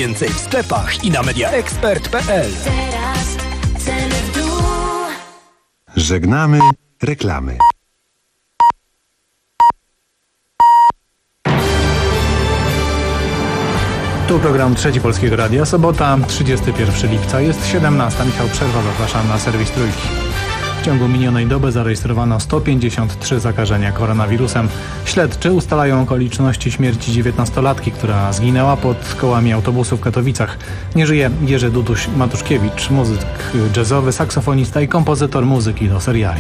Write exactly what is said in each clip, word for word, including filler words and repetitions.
Więcej w sklepach i na mediaexpert kropka p l. Teraz ceny w dół. Żegnamy reklamy. Tu program Trzeci Polskiego Radia. Sobota, trzydziestego pierwszego lipca. Jest siedemnasta. Michał Przerwa, zapraszam na serwis Trójki. W ciągu minionej doby zarejestrowano sto pięćdziesiąt trzy zakażenia koronawirusem. Śledczy ustalają okoliczności śmierci dziewiętnastolatki, która zginęła pod kołami autobusu w Katowicach. Nie żyje Jerzy Duduś Matuszkiewicz, muzyk jazzowy, saksofonista i kompozytor muzyki do seriali.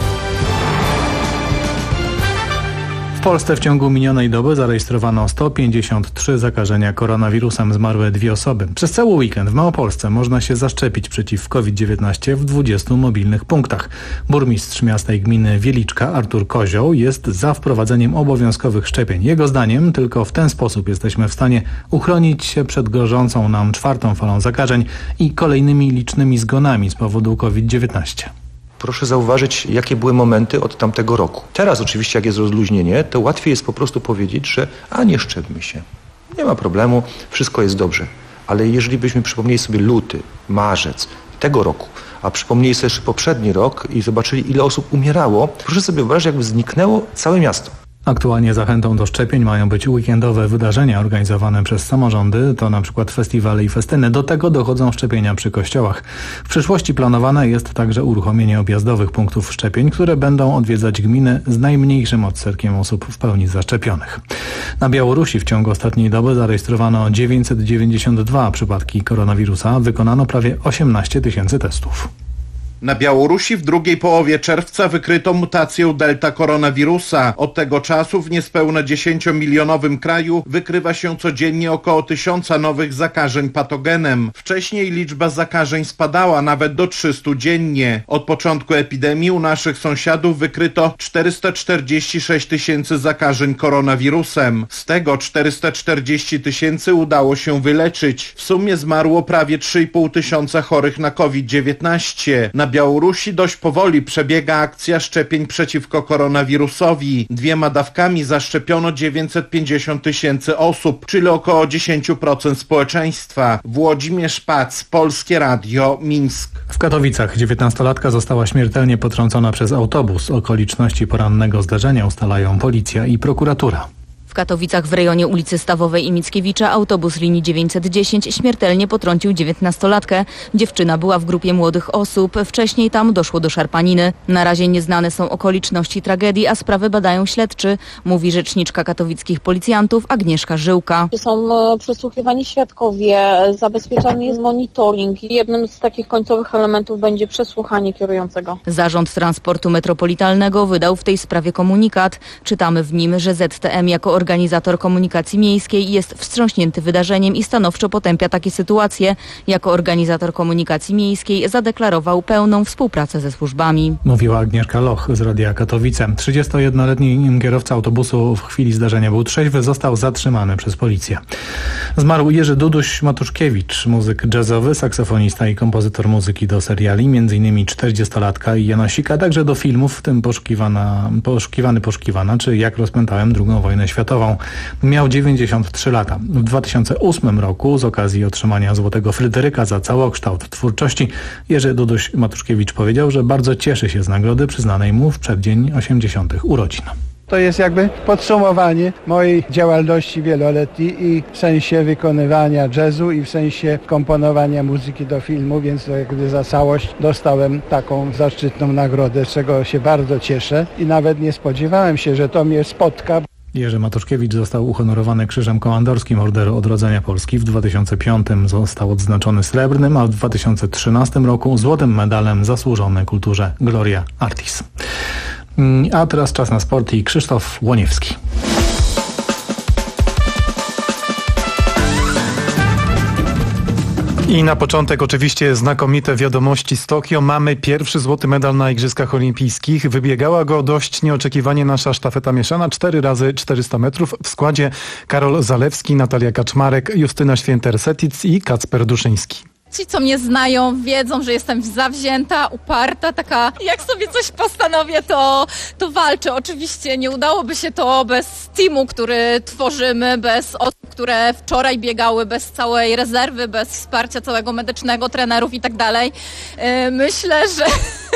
W Polsce w ciągu minionej doby zarejestrowano sto pięćdziesiąt trzy zakażenia koronawirusem. Zmarły dwie osoby. Przez cały weekend w Małopolsce można się zaszczepić przeciw COVID dziewiętnaście w dwudziestu mobilnych punktach. Burmistrz miasta i gminy Wieliczka Artur Kozioł jest za wprowadzeniem obowiązkowych szczepień. Jego zdaniem tylko w ten sposób jesteśmy w stanie uchronić się przed grożącą nam czwartą falą zakażeń i kolejnymi licznymi zgonami z powodu COVID dziewiętnaście. Proszę zauważyć, jakie były momenty od tamtego roku. Teraz oczywiście, jak jest rozluźnienie, to łatwiej jest po prostu powiedzieć, że a nie szczepmy się. Nie ma problemu, wszystko jest dobrze. Ale jeżeli byśmy przypomnieli sobie luty, marzec tego roku, a przypomnieli sobie jeszcze poprzedni rok i zobaczyli, ile osób umierało, proszę sobie wyobrazić, jakby zniknęło całe miasto. Aktualnie zachętą do szczepień mają być weekendowe wydarzenia organizowane przez samorządy, to na przykład festiwale i festyny. Do tego dochodzą szczepienia przy kościołach. W przyszłości planowane jest także uruchomienie objazdowych punktów szczepień, które będą odwiedzać gminy z najmniejszym odsetkiem osób w pełni zaszczepionych. Na Białorusi w ciągu ostatniej doby zarejestrowano dziewięćset dziewięćdziesiąt dwa przypadki koronawirusa, wykonano prawie osiemnaście tysięcy testów. Na Białorusi w drugiej połowie czerwca wykryto mutację delta koronawirusa. Od tego czasu w niespełna dziesięciomilionowym kraju wykrywa się codziennie około tysiąca nowych zakażeń patogenem. Wcześniej liczba zakażeń spadała nawet do trzystu dziennie. Od początku epidemii u naszych sąsiadów wykryto czterysta czterdzieści sześć tysięcy zakażeń koronawirusem. Z tego czterysta czterdzieści tysięcy udało się wyleczyć. W sumie zmarło prawie trzy i pół tysiąca chorych na COVID dziewiętnaście. Na Białorusi dość powoli przebiega akcja szczepień przeciwko koronawirusowi. Dwiema dawkami zaszczepiono dziewięćset pięćdziesiąt tysięcy osób, czyli około dziesięć procent społeczeństwa. Włodzimierz Pac, Polskie Radio, Mińsk. W Katowicach dziewiętnastolatka została śmiertelnie potrącona przez autobus. Okoliczności porannego zdarzenia ustalają policja i prokuratura. W Katowicach w rejonie ulicy Stawowej i Mickiewicza autobus linii dziewięćset dziesięć śmiertelnie potrącił dziewiętnastolatkę. Dziewczyna była w grupie młodych osób. Wcześniej tam doszło do szarpaniny. Na razie nieznane są okoliczności tragedii, a sprawę badają śledczy, mówi rzeczniczka katowickich policjantów Agnieszka Żyłka. Są przesłuchiwani świadkowie, zabezpieczany jest monitoring. Jednym z takich końcowych elementów będzie przesłuchanie kierującego. Zarząd Transportu Metropolitalnego wydał w tej sprawie komunikat. Czytamy w nim, że Z T M jako organizator komunikacji miejskiej jest wstrząśnięty wydarzeniem i stanowczo potępia takie sytuacje. Jako organizator komunikacji miejskiej zadeklarował pełną współpracę ze służbami. Mówiła Agnieszka Loch z Radia Katowice. trzydziestojednoletni kierowca autobusu w chwili zdarzenia był trzeźwy, został zatrzymany przez policję. Zmarł Jerzy Duduś Matuszkiewicz, muzyk jazzowy, saksofonista i kompozytor muzyki do seriali, między innymi czterdziestolatka i Janosika, także do filmów, w tym poszukiwana, poszukiwany, poszukiwana, czy Jak rozpętałem drugą wojnę światową. Miał dziewięćdziesiąt trzy lata. W dwa tysiące ósmym roku z okazji otrzymania Złotego Fryderyka za całokształt twórczości Jerzy Duduś Matuszkiewicz powiedział, że bardzo cieszy się z nagrody przyznanej mu w przeddzień osiemdziesiątych urodzin. To jest jakby podsumowanie mojej działalności wieloletniej i w sensie wykonywania jazzu i w sensie komponowania muzyki do filmu, więc jakby za całość dostałem taką zaszczytną nagrodę, z czego się bardzo cieszę i nawet nie spodziewałem się, że to mnie spotka. Jerzy Matuszkiewicz został uhonorowany Krzyżem Komandorskim Orderu Odrodzenia Polski. W dwa tysiące piątym został odznaczony srebrnym, a w dwa tysiące trzynastym roku złotym medalem zasłużony kulturze Gloria Artis. A teraz czas na sport i Krzysztof Łoniewski. I na początek oczywiście znakomite wiadomości z Tokio. Mamy pierwszy złoty medal na Igrzyskach Olimpijskich. Wybiegała go dość nieoczekiwanie nasza sztafeta mieszana. cztery razy czterysta metrów. W składzie Karol Zalewski, Natalia Kaczmarek, Justyna Święter-Setic i Kacper Duszyński. Ci, co mnie znają, wiedzą, że jestem zawzięta, uparta, taka jak sobie coś postanowię, to, to walczę. Oczywiście nie udałoby się to bez teamu, który tworzymy, bez osób, które wczoraj biegały, bez całej rezerwy, bez wsparcia całego medycznego, trenerów i tak dalej. Myślę, że,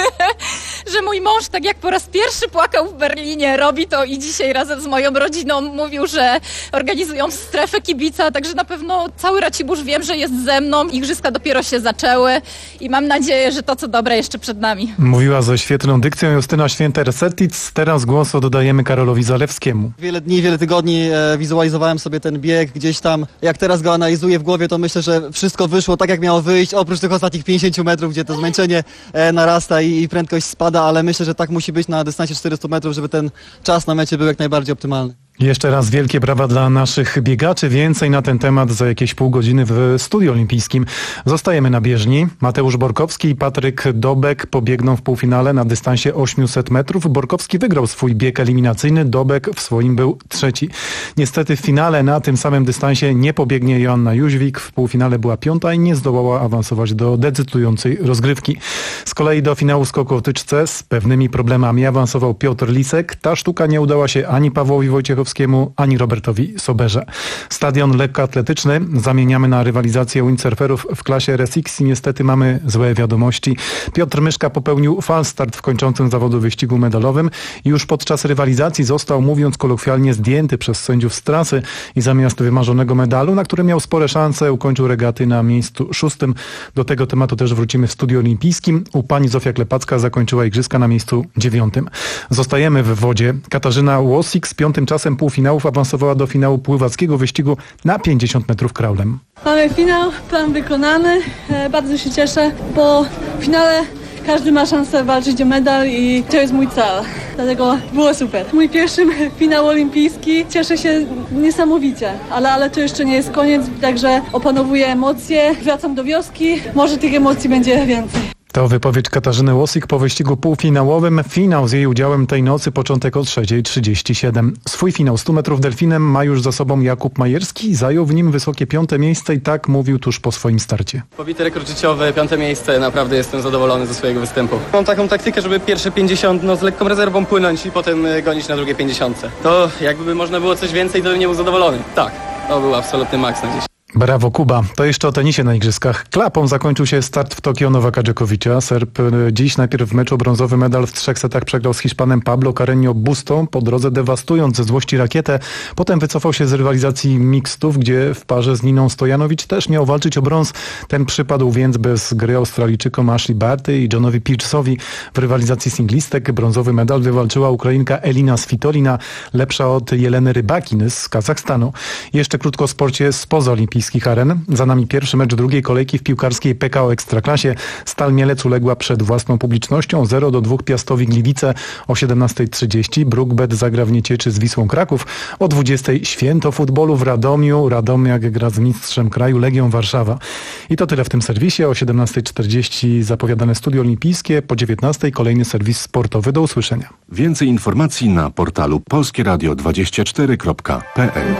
że mój mąż, tak jak po raz pierwszy płakał w Berlinie, robi to i dzisiaj razem z moją rodziną mówił, że organizują strefę kibica, także na pewno cały Racibórz wiem, że jest ze mną. Igrzyska dopiero się zaczęły i mam nadzieję, że to co dobre jeszcze przed nami. Mówiła ze świetną dykcją Justyna Święter-Setic. Teraz głos oddajemy Karolowi Zalewskiemu. Wiele dni, wiele tygodni e, wizualizowałem sobie ten bieg gdzieś tam. Jak teraz go analizuję w głowie, to myślę, że wszystko wyszło tak, jak miało wyjść, oprócz tych ostatnich pięćdziesięciu metrów, gdzie to zmęczenie e, narasta i, i prędkość spada, ale myślę, że tak musi być na dystansie czterystu metrów, żeby ten czas na mecie był jak najbardziej optymalny. Jeszcze raz wielkie brawa dla naszych biegaczy. Więcej na ten temat za jakieś pół godziny w Studiu Olimpijskim. Zostajemy na bieżni. Mateusz Borkowski i Patryk Dobek pobiegną w półfinale na dystansie osiemset metrów. Borkowski wygrał swój bieg eliminacyjny, Dobek w swoim był trzeci. Niestety w finale na tym samym dystansie nie pobiegnie Joanna Jóźwik. W półfinale była piąta i nie zdołała awansować do decydującej rozgrywki. Z kolei do finału skoku o tyczce z pewnymi problemami awansował Piotr Lisek. Ta sztuka nie udała się ani Pawłowi Wojciechowskiemu, ani Robertowi Soberze. Stadion lekkoatletyczny zamieniamy na rywalizację windsurferów w klasie R S X i niestety mamy złe wiadomości. Piotr Myszka popełnił falstart w kończącym zawodu wyścigu medalowym i już podczas rywalizacji został, mówiąc kolokwialnie, zdjęty przez sędziów z trasy i zamiast wymarzonego medalu, na który miał spore szanse, ukończył regaty na miejscu szóstym. Do tego tematu też wrócimy w Studiu Olimpijskim. U pani Zofia Klepacka zakończyła igrzyska na miejscu dziewiątym. Zostajemy w wodzie. Katarzyna Łosik z piątym czasem półfinałów awansowała do finału pływackiego wyścigu na pięćdziesiąt metrów kraulem. Mamy finał, plan wykonany. E, bardzo się cieszę, bo w finale każdy ma szansę walczyć o medal i to jest mój cel. Dlatego było super. Mój pierwszy finał olimpijski. Cieszę się niesamowicie, ale, ale to jeszcze nie jest koniec, także opanowuję emocje. Wracam do wioski, może tych emocji będzie więcej. To wypowiedź Katarzyny Łosik po wyścigu półfinałowym. Finał z jej udziałem tej nocy, początek o trzeciej trzydzieści siedem. Swój finał stu metrów delfinem ma już za sobą Jakub Majerski. Zajął w nim wysokie piąte miejsce i tak mówił tuż po swoim starcie. Pobity rekord życiowy, piąte miejsce. Naprawdę jestem zadowolony ze swojego występu. Mam taką taktykę, żeby pierwsze pięćdziesiąt no, z lekką rezerwą płynąć i potem gonić na drugie pięćdziesiątce. To jakby można było coś więcej, to bym nie był zadowolony. Tak, to był absolutny maks na dziś. Brawo Kuba. To jeszcze o tenisie na igrzyskach. Klapą zakończył się start w Tokio Nowaka Dżokowicza. Serb dziś najpierw w meczu brązowy medal w trzech setach przegrał z Hiszpanem Pablo Carreño Bustą, po drodze dewastując ze złości rakietę. Potem wycofał się z rywalizacji mixtów, gdzie w parze z Niną Stojanowicz też miał walczyć o brąz. Ten przypadł więc bez gry Australijczykom Ashley Barty i Johnowi Pearce'owi. W rywalizacji singlistek brązowy medal wywalczyła Ukrainka Elina Svitolina, lepsza od Jeleny Rybakin z Kazachstanu. Jeszcze krótko o sporcie spoza olimpijskich aren. Za nami pierwszy mecz drugiej kolejki w piłkarskiej P K O Ekstraklasie. Stal Mielec uległa przed własną publicznością zero do dwóch Piastowi Gliwice o siedemnasta trzydzieści. Brookbet zagra w Niecieczy z Wisłą Kraków. O dwudziestej święto futbolu w Radomiu. Radomiak gra z mistrzem kraju Legią Warszawa. I to tyle w tym serwisie. O siedemnasta czterdzieści zapowiadane Studio Olimpijskie. Po dziewiętnastej kolejny serwis sportowy. Do usłyszenia. Więcej informacji na portalu polskie radio dwadzieścia cztery kropka p l.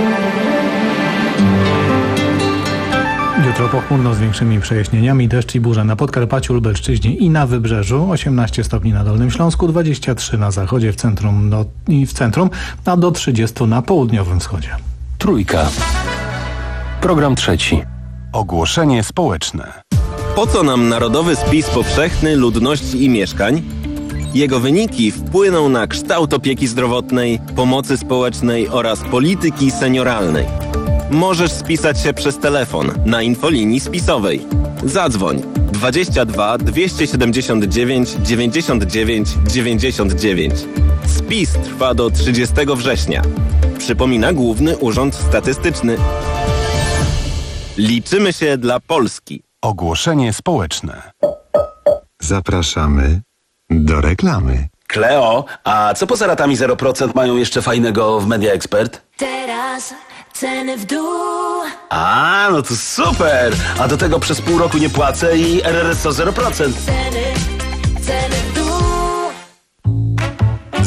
Jutro pochmurno z większymi przejaśnieniami, deszcz i burze na Podkarpaciu, Lubelszczyźnie i na Wybrzeżu, osiemnaście stopni na Dolnym Śląsku, dwadzieścia trzy na zachodzie w centrum do, i w centrum, a do trzydziestu na południowym wschodzie. Trójka. Program trzeci. Ogłoszenie społeczne. Po co nam Narodowy Spis Powszechny Ludności i Mieszkań? Jego wyniki wpłyną na kształt opieki zdrowotnej, pomocy społecznej oraz polityki senioralnej. Możesz spisać się przez telefon na infolinii spisowej. Zadzwoń dwadzieścia dwa dwieście siedemdziesiąt dziewięć dziewięćdziesiąt dziewięć dziewięćdziesiąt dziewięć. Spis trwa do trzydziestego września. Przypomina Główny Urząd Statystyczny. Liczymy się dla Polski. Ogłoszenie społeczne. Zapraszamy do reklamy. Kleo, a co poza ratami zero procent mają jeszcze fajnego w Media Expert? Teraz ceny w dół. A, no to super! A do tego przez pół roku nie płacę i R R S O zero procent. Ceny, ceny w dół.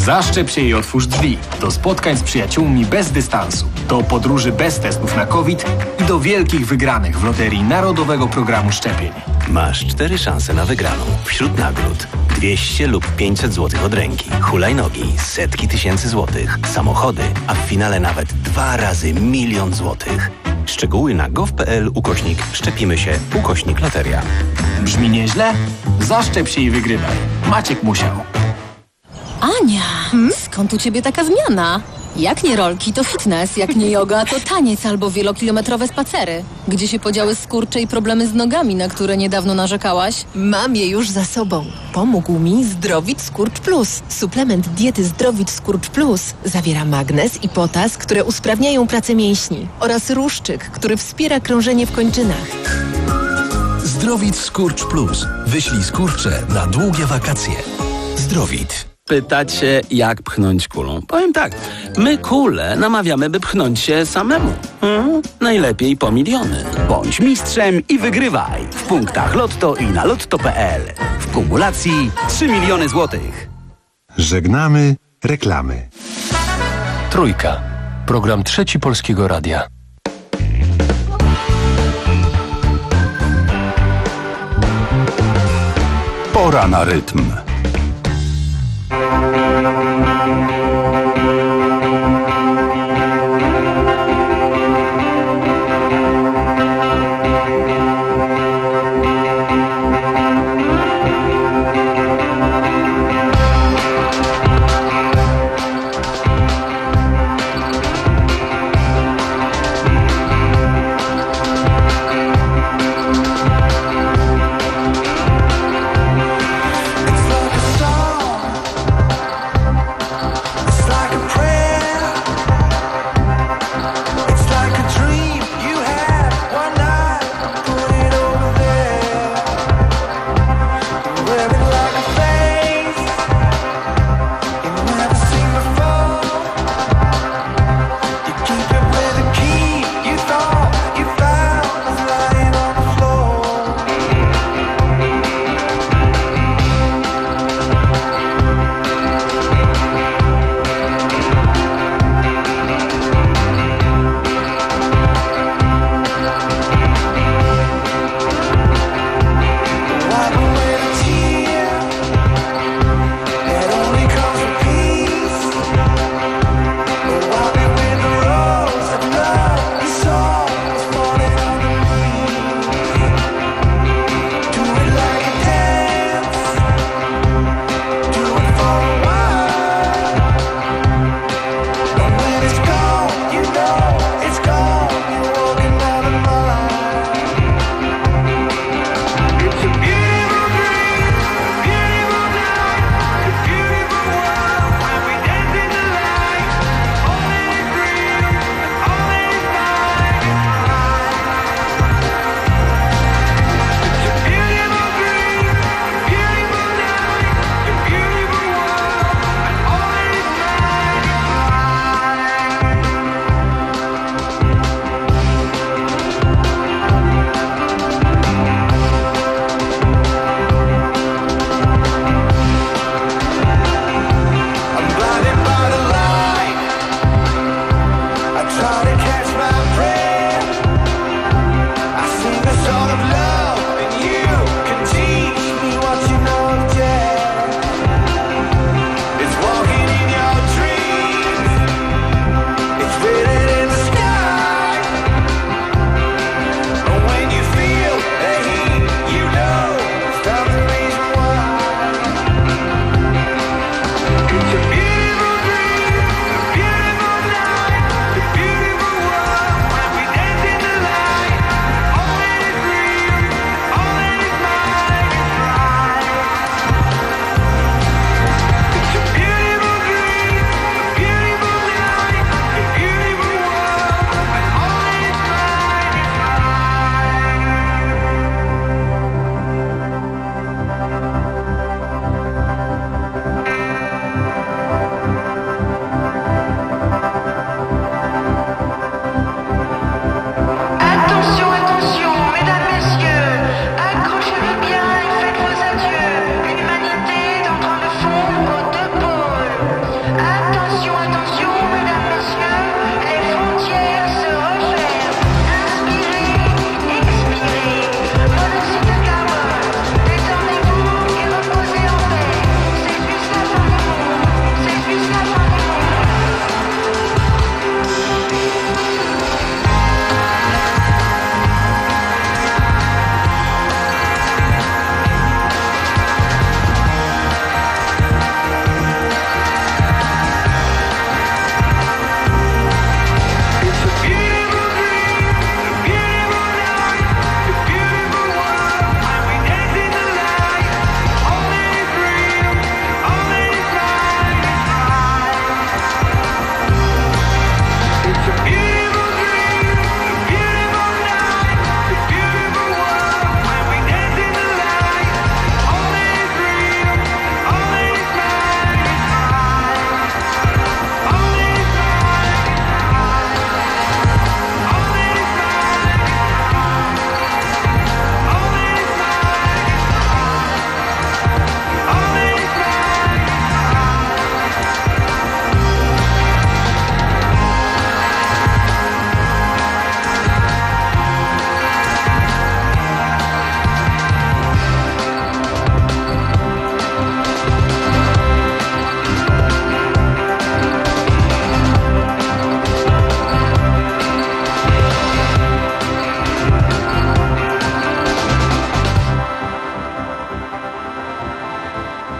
Zaszczep się i otwórz drzwi do spotkań z przyjaciółmi bez dystansu, do podróży bez testów na COVID i do wielkich wygranych w loterii Narodowego Programu Szczepień. Masz cztery szanse na wygraną. Wśród nagród dwieście lub pięćset złotych od ręki, hulajnogi, setki tysięcy złotych, samochody, a w finale nawet dwa razy milion złotych. Szczegóły na gov.pl ukośnik szczepimy się ukośnik loteria. Brzmi nieźle? Zaszczep się i wygrywaj. Maciek musiał. Ania, hmm? skąd u ciebie taka zmiana? Jak nie rolki, to fitness, jak nie yoga, to taniec albo wielokilometrowe spacery. Gdzie się podziały skurcze i problemy z nogami, na które niedawno narzekałaś? Mam je już za sobą. Pomógł mi Zdrowit Skurcz Plus. Suplement diety Zdrowit Skurcz Plus zawiera magnez i potas, które usprawniają pracę mięśni oraz ruszczyk, który wspiera krążenie w kończynach. Zdrowit Skurcz Plus. Wyślij skurcze na długie wakacje. Zdrowit. Pytacie, jak pchnąć kulą? Powiem tak, my kulę namawiamy, by pchnąć się samemu. Hmm? Najlepiej po miliony. Bądź mistrzem i wygrywaj w punktach Lotto i na lotto kropka pe el. W kumulacji trzy miliony złotych. Żegnamy reklamy. Trójka. Program Trzeci Polskiego Radia. Pora na rytm. It's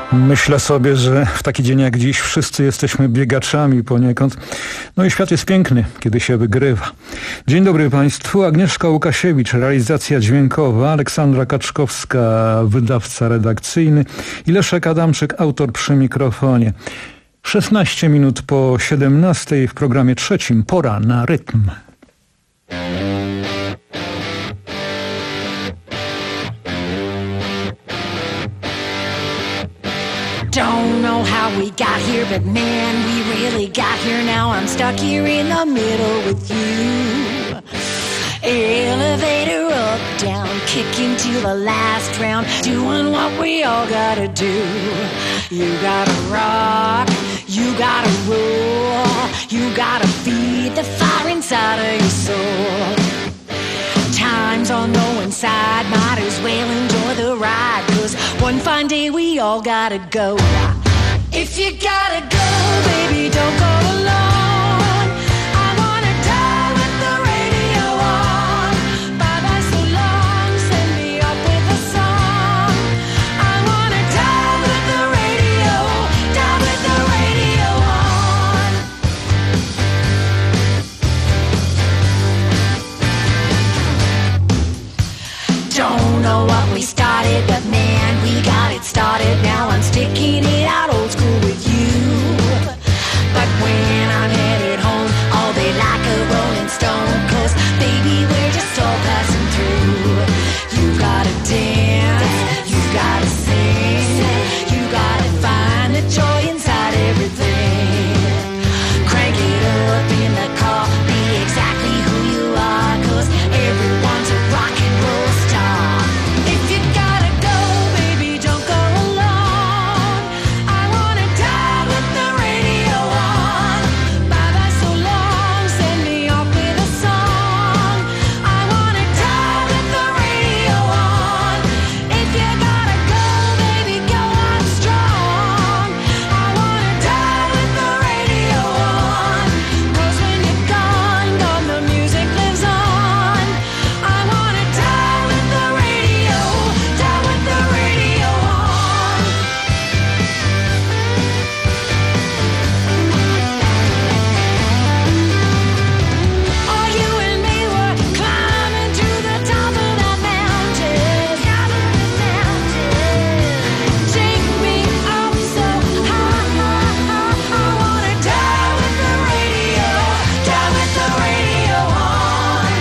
Myślę sobie, że w taki dzień jak dziś wszyscy jesteśmy biegaczami poniekąd. No i świat jest piękny, kiedy się wygrywa. Dzień dobry Państwu. Agnieszka Łukasiewicz, realizacja dźwiękowa, Aleksandra Kaczkowska, wydawca redakcyjny i Leszek Adamczyk, autor przy mikrofonie. szesnaście minut po siedemnastej w programie trzecim. Pora na rytm. Don't know how we got here, but man, we really got here. Now I'm stuck here in the middle with you. Elevator up, down, kicking to the last round, doing what we all gotta do. You gotta rock, you gotta roll, you gotta feed the fire inside of your soul. Time's on the one side, might as well enjoy the ride, 'cause one fine day we all gotta go. If you gotta go, baby, don't go alone. I wanna die with the radio on. Bye bye so long, send me up with a song. I wanna die with the radio, die with the radio on. Don't know what we started, but man, we got it started. Now I'm sticking it out old school with you. But when I'm headed home, I'll be like a rolling stone, 'cause baby, we're just all passing through. You gotta dance, you gotta sing, you gotta find the joy inside everything. Crank it up in the car, be exactly who you are, 'cause everyone's a rock and roll star. If you gotta go, baby, don't go alone. I wanna die with the radio on. Bye bye so long, send me off with a song. I wanna die with the radio on. If you gotta go, baby, go on strong. I wanna die with the radio on, 'cause when you're gone, gone, the music lives on. I wanna die with the radio, die with the radio on. Oh, you and me were climbing to the top of that mountain. Take me up so high, high, high. I wanna die with the radio, die with the radio on.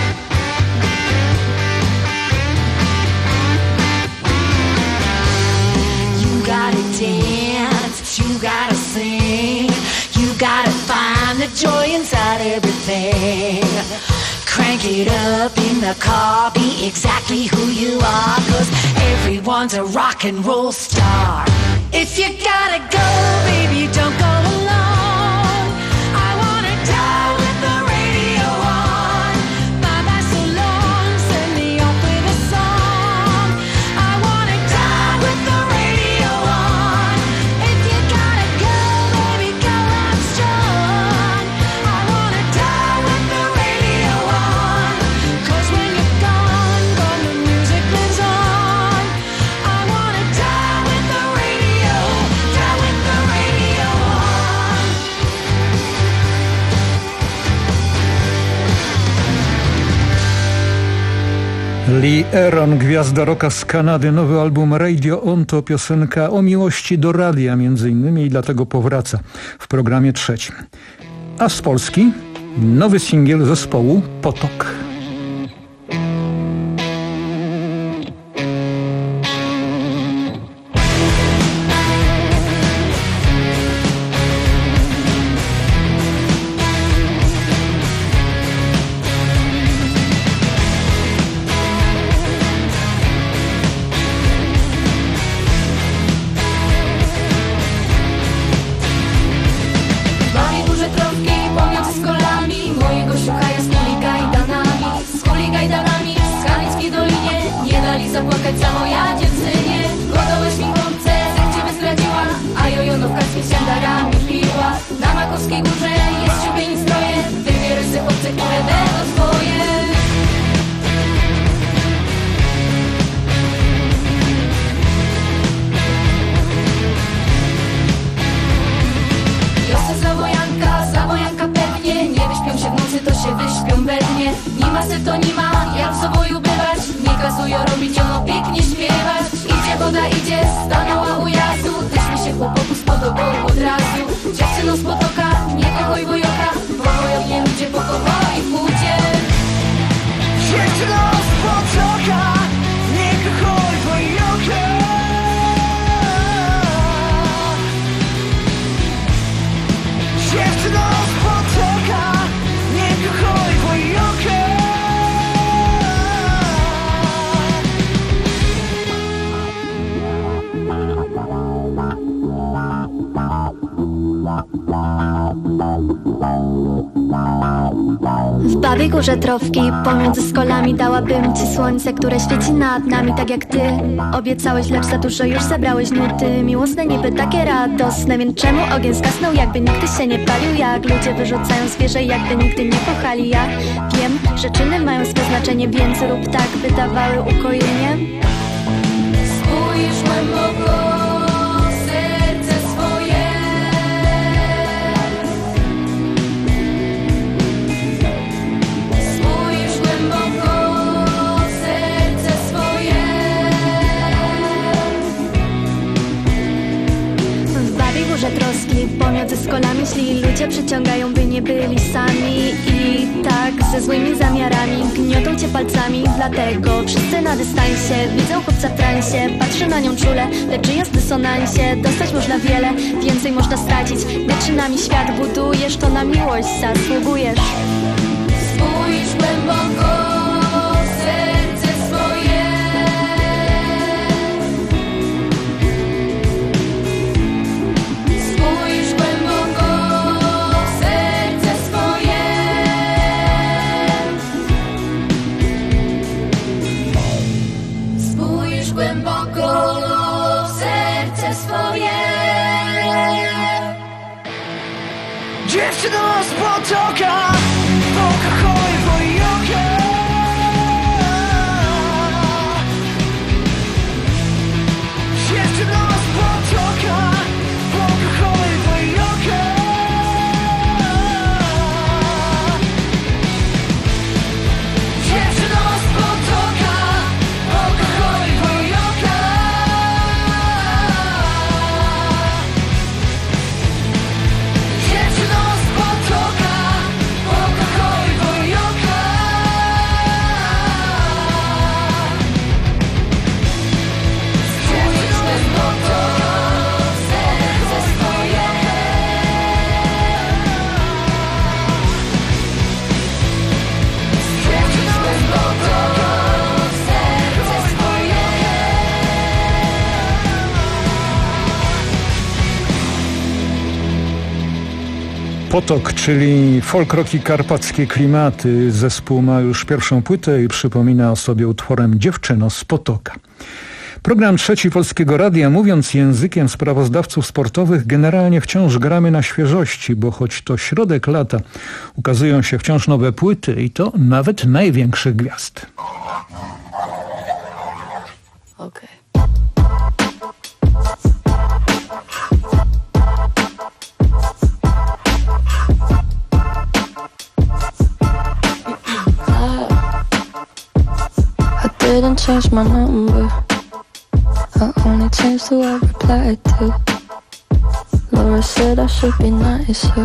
You gotta dance, you gotta sing, you gotta find the joy inside everything. Crank it up in the car, be exactly who you are, 'cause everyone's a rock and roll star. If you gotta go, baby, don't go alone. I wanna die with the radio on. Bye bye so long, send me off with a song. I wanna die with the radio on. If you gotta go, baby, go on strong. I wanna die with the radio on, 'cause when you're gone, gone, the music lives on. I wanna die with the radio, die with the radio on. Lee Aaron, gwiazda rocka z Kanady, nowy album Radio On to piosenka o miłości do radia między innymi i dlatego powraca w programie trzecim. A z Polski nowy singiel zespołu Potok. Mamy duże trofki pomiędzy skolami, mojego siucha jest z kuli gajdanami, z kuli gajdanami w Skanickiej Dolinie, nie dali zapłakać samo ja dziewczynie. Godołeś mi chłopce, jak ciebie zdradziła, a jojonówka z ciędarami piła. Na Makowskiej Górze jest ciubień stroje, wybieraj se chłopce, które będą swoje. W Babiej Górze Trowki pomiędzy skolami dałabym ci słońce, które świeci nad nami tak jak ty. Obiecałeś, lecz za dużo już zebrałeś nuty. Miłosne niby takie radosne, więc czemu ogień zgasnął, jakby nigdy się nie palił? Jak ludzie wyrzucają zwierzę, jakby nigdy nie kochali. Ja wiem, że czyny mają swe znaczenie, więc rób tak, by dawały ukojenie. Spójrz głęboko. Troski pomiędzy skolami śli ludzie przyciągają, by nie byli sami. I tak ze złymi zamiarami gniotą cię palcami. Dlatego wszyscy na dystansie widzą chłopca w transie. Patrzę na nią czule, lecz jest w dysonansie. Dostać można wiele, więcej można stracić. Wyczynami świat budujesz, to na miłość zasługujesz. Spójrz głęboko. Dziewczyno z potoka, pokochaj wojoka. Dziewczyno z potoka, pokochaj wojoka. Dziewczyno z potoka, pokochaj wojoka. Dziewczyno z potoka, pokochaj wojoka. Dziewczyno z potoka, serce swoje. Dziewczyno z potoka, serce swoje. Potok, czyli folk rock i karpackie klimaty. Zespół ma już pierwszą płytę i przypomina o sobie utworem Dziewczyno z potoka. Program Trzeci Polskiego Radia, mówiąc językiem sprawozdawców sportowych, generalnie wciąż gramy na świeżości, bo choć to środek lata, ukazują się wciąż nowe płyty i to nawet największych gwiazd. Okay. I didn't change my number. I only changed who I replied to. Laura said I should be nicer,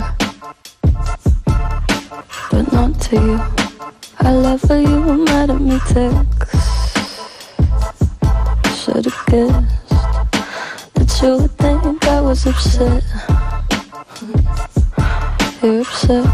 but not to you. I love how you were mad at me text. Should've guessed that you would think I was upset. You're obsessed.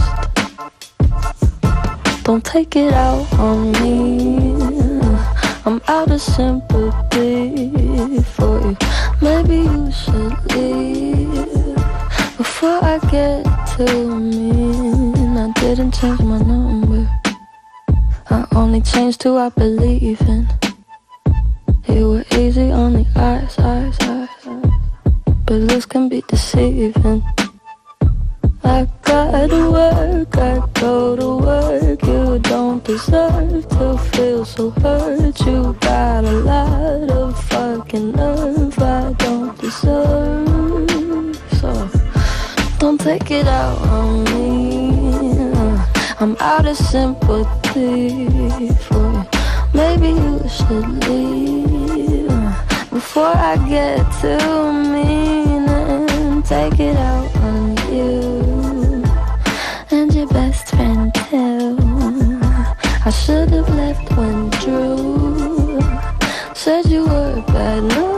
Don't take it out on me. I'm out of sympathy for you. Maybe you should leave before I get too mean. I didn't change my number. I only changed who I believe in. You were easy on the eyes, eyes, eyes, eyes, but looks can be deceiving. I gotta work, I go to work. You don't deserve to feel so hurt. You got a lot of fucking nerve I don't deserve. So don't take it out on me. I'm out of sympathy for you. Maybe you should leave before I get too mean and take it out on you and your best friend too. I should have left when Drew said you were bad news.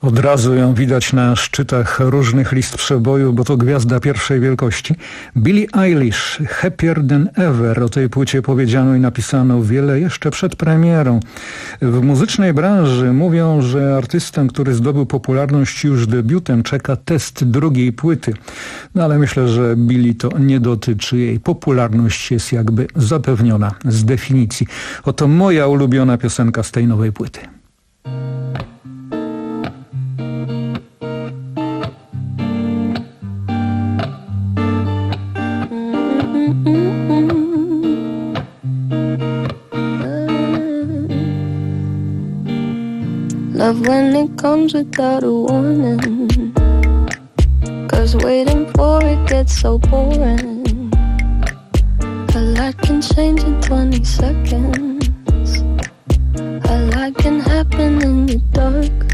Od razu ją widać na szczytach różnych list przeboju, bo to gwiazda pierwszej wielkości. Billie Eilish, Happier Than Ever. O tej płycie powiedziano i napisano wiele jeszcze przed premierą. W muzycznej branży mówią, że artystę, który zdobył popularność już debiutem, czeka test drugiej płyty. No ale myślę, że Billie to nie dotyczy jej. Popularność jest jakby zapewniona z definicji. Oto moja ulubiona piosenka z tej nowej płyty. Love when it comes without a warning, 'cause waiting for it gets so boring. A lot can change in twenty seconds. A lot can happen in the dark.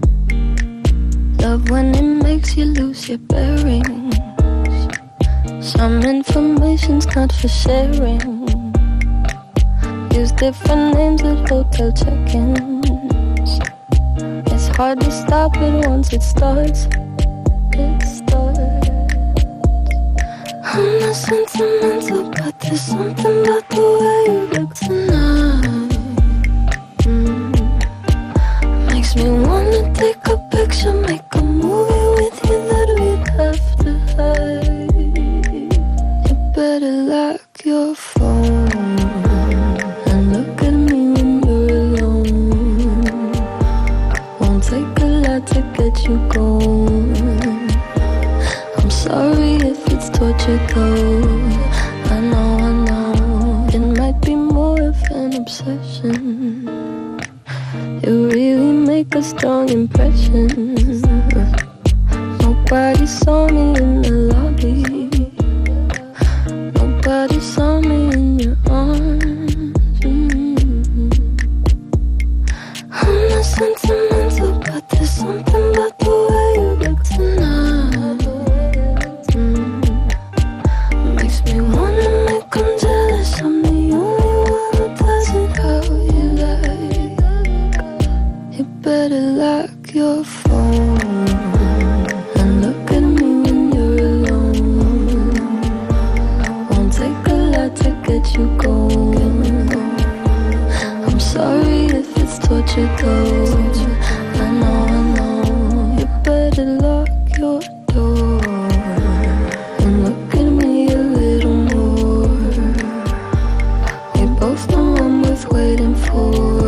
Love when it makes you lose your bearings. Some information's not for sharing. Use different names at hotel check-ins. It's hard to stop it once it starts. It starts. I'm not sentimental, but there's something about the way you look tonight. Mm. Makes me wanna take a picture, make a movie with you that we'd have to hide. You better lock your phone and look at me when you're alone. Won't take a lot to get you going. I'm sorry if it's torture though. I know, I know. It might be more of an obsession. You really make a strong impression. Nobody saw me in the lobby. Nobody saw me in your arms. Mm-hmm. I'm not sentimental, but there's something about the way you look tonight. Mm-hmm. Makes me wanna make 'em jealous. I'm the only one who does it how you like. You better lock your phone and look at me when you're alone. Won't take a lot to get you going. I'm sorry if it's torture though. I know, I know. You better lock your door and look at me a little more. We both know I'm worth waiting for.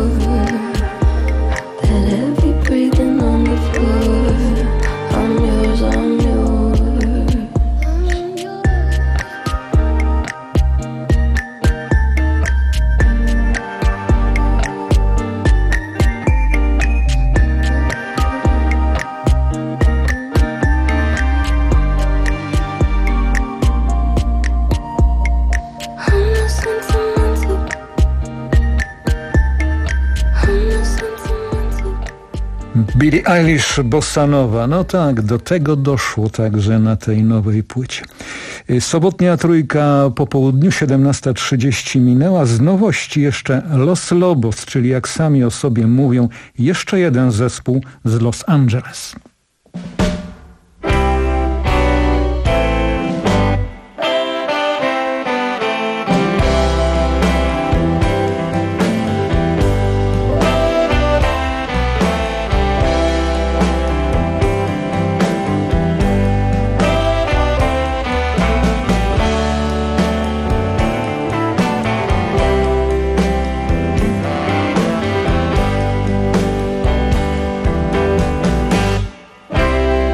That heavy breathing on the floor. I'm yours, I'm yours. I'm not sentimental. I'm not sentimental. Billie Eilish, Bossa Nova. No tak, do tego doszło także na tej nowej płycie. Sobotnia trójka po południu, siedemnasta trzydzieści minęła. Z nowości jeszcze Los Lobos, czyli jak sami o sobie mówią, jeszcze jeden zespół z Los Angeles. I'm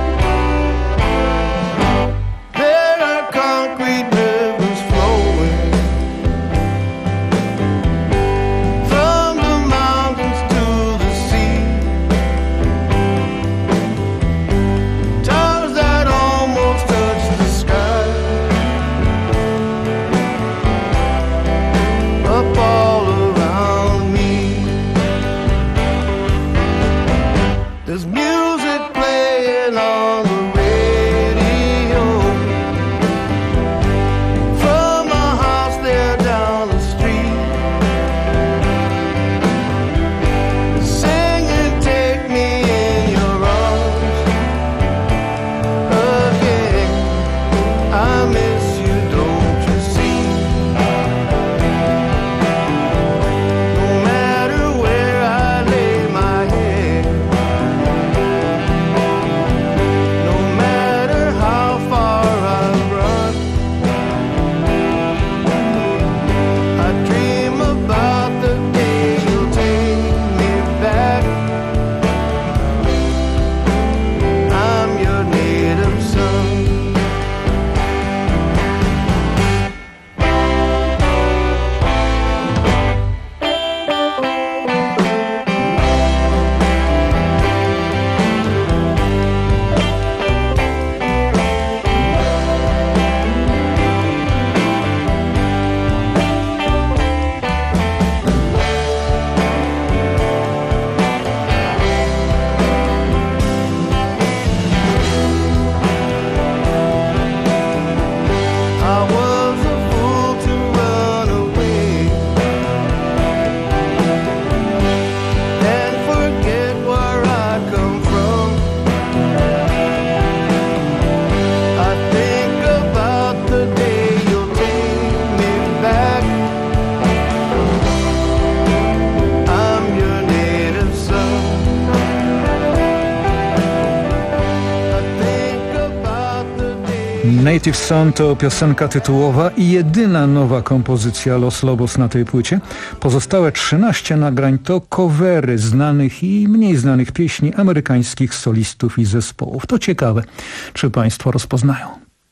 Native Son to piosenka tytułowa i jedyna nowa kompozycja Los Lobos na tej płycie. Pozostałe trzynaście nagrań to covery znanych i mniej znanych pieśni amerykańskich solistów i zespołów. To ciekawe, czy Państwo rozpoznają.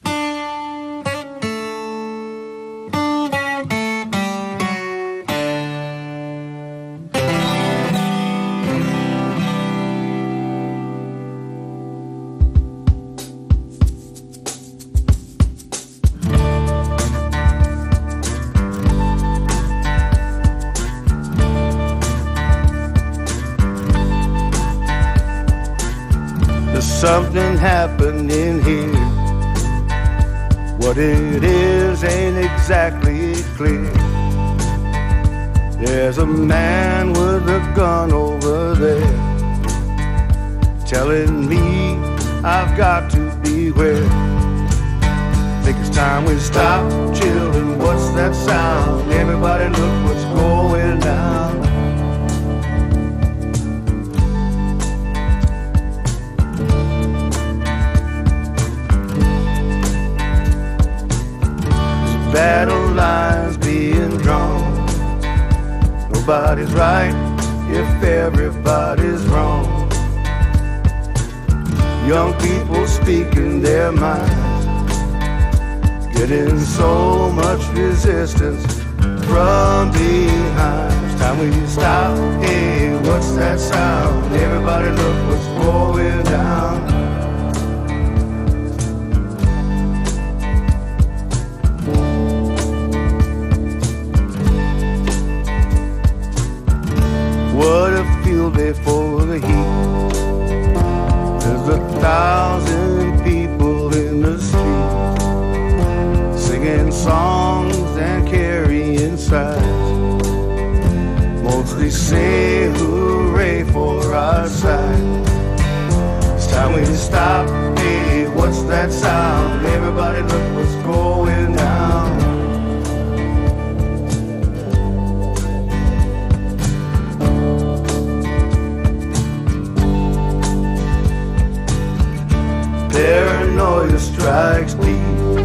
Something happening here. What it is ain't exactly clear. There's a man with a gun over there telling me I've got to beware. Think it's time we stop, chill, and what's that sound? Everybody look what's going down. Battle lines being drawn. Nobody's right if everybody's wrong. Young people speaking their minds, getting so much resistance from behind. It's time we stop. Hey, what's that sound? Everybody look what's going down. What a field day for the heat. There's a thousand people in the street, singing songs and carrying signs. Mostly say hooray for our side. It's time we stop. Hey, what's that sound? Everybody look what's going down. Paranoia strikes deep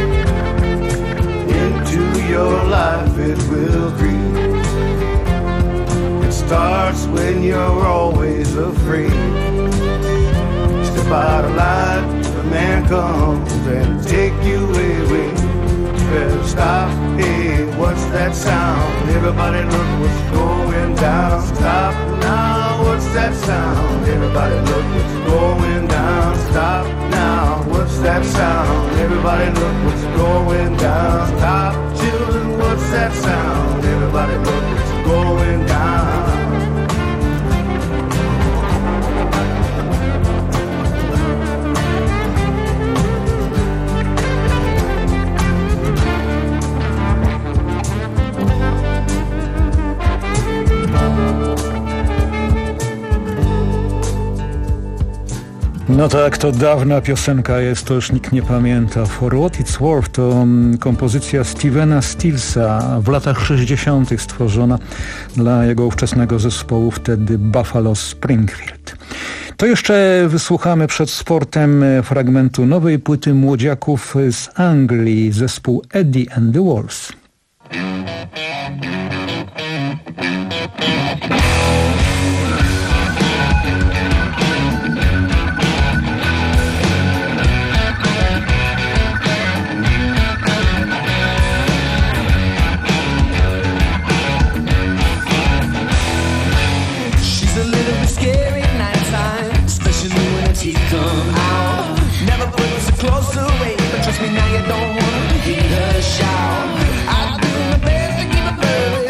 into your life, it will creep. It starts when you're always afraid. Step out of line, the man comes and take you away. Better stop, hey, what's that sound? Everybody look what's going down. Stop now, what's that sound? Everybody look what's going down. Stop now, what's that sound? Everybody look what's going down. Stop, children, what's that sound? Everybody look what's going down. No tak, to dawna piosenka jest, to już nikt nie pamięta. For What It's Worth to um, kompozycja Stevena Stillsa, w latach sześćdziesiątych stworzona dla jego ówczesnego zespołu, wtedy Buffalo Springfield. To jeszcze wysłuchamy przed sportem fragmentu nowej płyty młodziaków z Anglii, zespół Eddie and the Wolves. Come out. Never put so close away, but trust me now you don't wanna hear her shout. I do my best to keep it burning.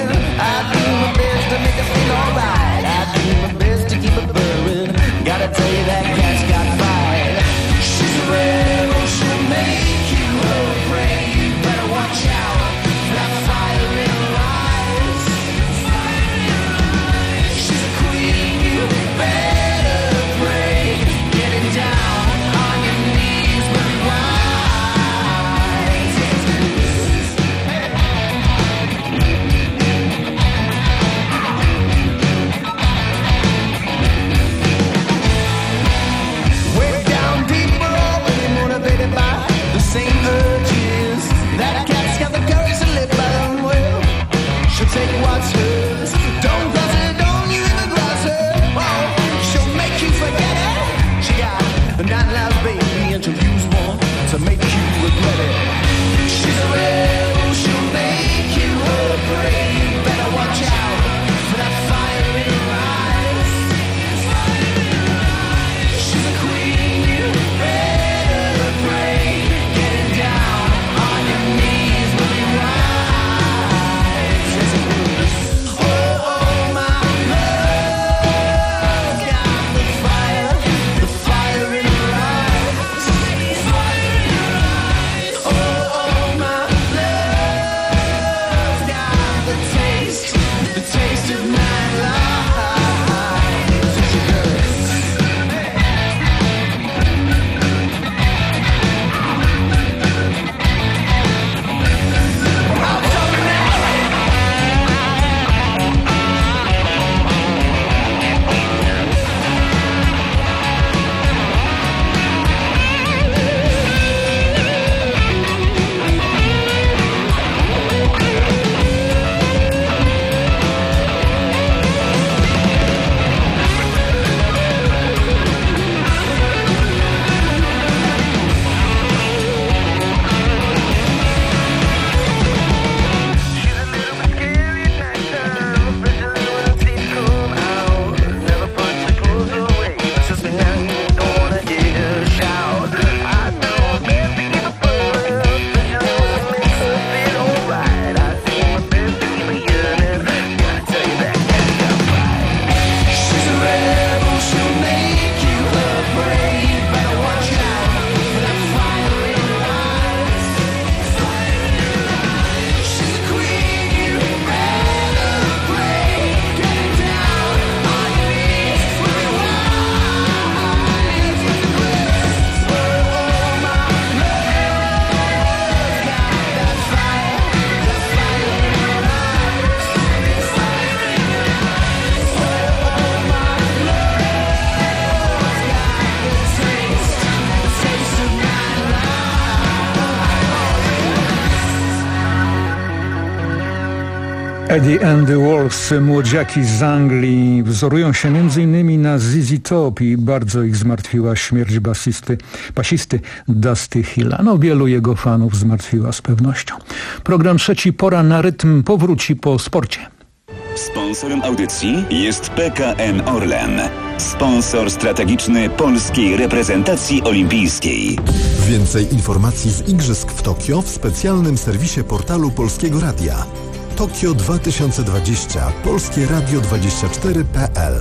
Eddie and the Wolves, młodziaki z Anglii, wzorują się między innymi na Z Z Top i bardzo ich zmartwiła śmierć basisty, basisty Dusty Hilla. No wielu jego fanów zmartwiła z pewnością. Program trzeci, Pora na rytm, powróci po sporcie. Sponsorem audycji jest P K N Orlen, sponsor strategiczny polskiej reprezentacji olimpijskiej. Więcej informacji z Igrzysk w Tokio w specjalnym serwisie portalu Polskiego Radia. Tokio dwa tysiące dwadzieścia, polskie radio dwadzieścia cztery kropka p l.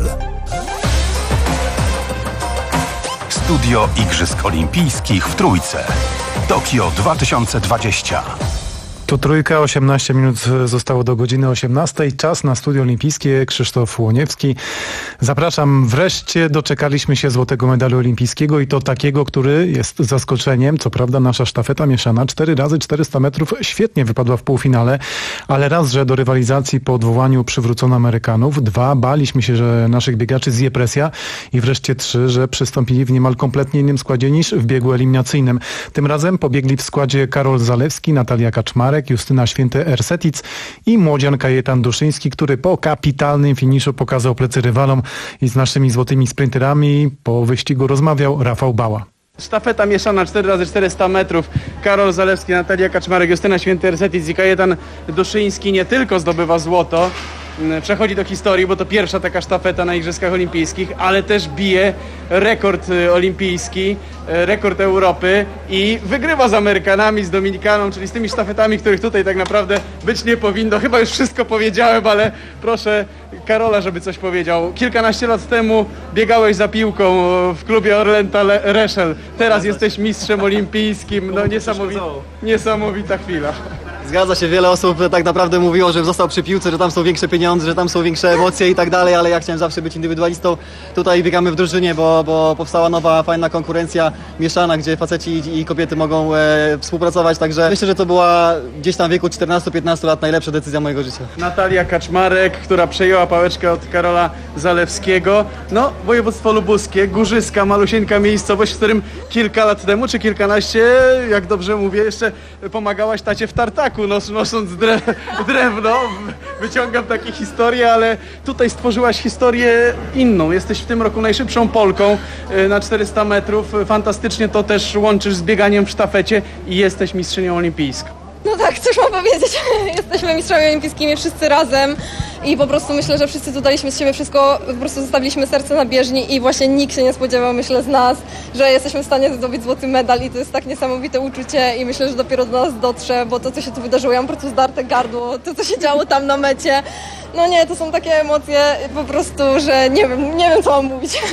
Studio Igrzysk Olimpijskich w Trójce. Tokio dwa tysiące dwadzieścia. Tu Trójka, osiemnaście minut zostało do godziny osiemnastej. Czas na Studio Olimpijskie. Krzysztof Łoniewski. Zapraszam. Wreszcie doczekaliśmy się złotego medalu olimpijskiego i to takiego, który jest zaskoczeniem. Co prawda nasza sztafeta mieszana cztery razy czterysta metrów świetnie wypadła w półfinale, ale raz, że do rywalizacji po odwołaniu przywrócono Amerykanów. Dwa, baliśmy się, że naszych biegaczy zje presja. I wreszcie trzy, że przystąpili w niemal kompletnie innym składzie niż w biegu eliminacyjnym. Tym razem pobiegli w składzie Karol Zalewski, Natalia Kaczmarek, Justyna Święty-Ersetic i młodzian Kajetan Duszyński, który po kapitalnym finiszu pokazał plecy rywalom i z naszymi złotymi sprinterami po wyścigu rozmawiał Rafał Bała. Sztafeta mieszana cztery razy czterysta metrów. Karol Zalewski, Natalia Kaczmarek, Justyna Święty-Ersetic i Kajetan Duszyński nie tylko zdobywa złoto, przechodzi do historii, bo to pierwsza taka sztafeta na Igrzyskach Olimpijskich, ale też bije rekord olimpijski, rekord Europy i wygrywa z Amerykanami, z Dominikaną, czyli z tymi sztafetami, których tutaj tak naprawdę być nie powinno. Chyba już wszystko powiedziałem, ale proszę Karola, żeby coś powiedział. Kilkanaście lat temu biegałeś za piłką w klubie Orlęta Reszel. Teraz jesteś mistrzem olimpijskim. No niesamowita, niesamowita chwila. Zgadza się, wiele osób tak naprawdę mówiło, że został przy piłce, że tam są większe pieniądze, że tam są większe emocje i tak dalej, ale ja chciałem zawsze być indywidualistą. Tutaj biegamy w drużynie, bo, bo powstała nowa, fajna konkurencja mieszana, gdzie faceci i kobiety mogą e, współpracować, także myślę, że to była gdzieś tam w wieku czternastu piętnastu lat najlepsza decyzja mojego życia. Natalia Kaczmarek, która przejęła pałeczkę od Karola Zalewskiego. No, województwo lubuskie, Górzyska, malusieńka miejscowość, w którym kilka lat temu, czy kilkanaście, jak dobrze mówię, jeszcze pomagałaś tacie w tartaku. Nos, nosząc dre, drewno, wyciągam takie historie, ale tutaj stworzyłaś historię inną. Jesteś w tym roku najszybszą Polką na czterysta metrów. Fantastycznie to też łączysz z bieganiem w sztafecie i jesteś mistrzynią olimpijską. No tak, cóż mam powiedzieć. Jesteśmy mistrzami olimpijskimi wszyscy razem i po prostu myślę, że wszyscy tu daliśmy z siebie wszystko, po prostu zostawiliśmy serce na bieżni i właśnie nikt się nie spodziewał, myślę, z nas, że jesteśmy w stanie zdobyć złoty medal i to jest tak niesamowite uczucie i myślę, że dopiero do nas dotrze, bo to, co się tu wydarzyło, ja mam po prostu zdarte gardło, to, co się działo tam na mecie, no nie, to są takie emocje po prostu, że nie wiem, nie wiem, co mam mówić.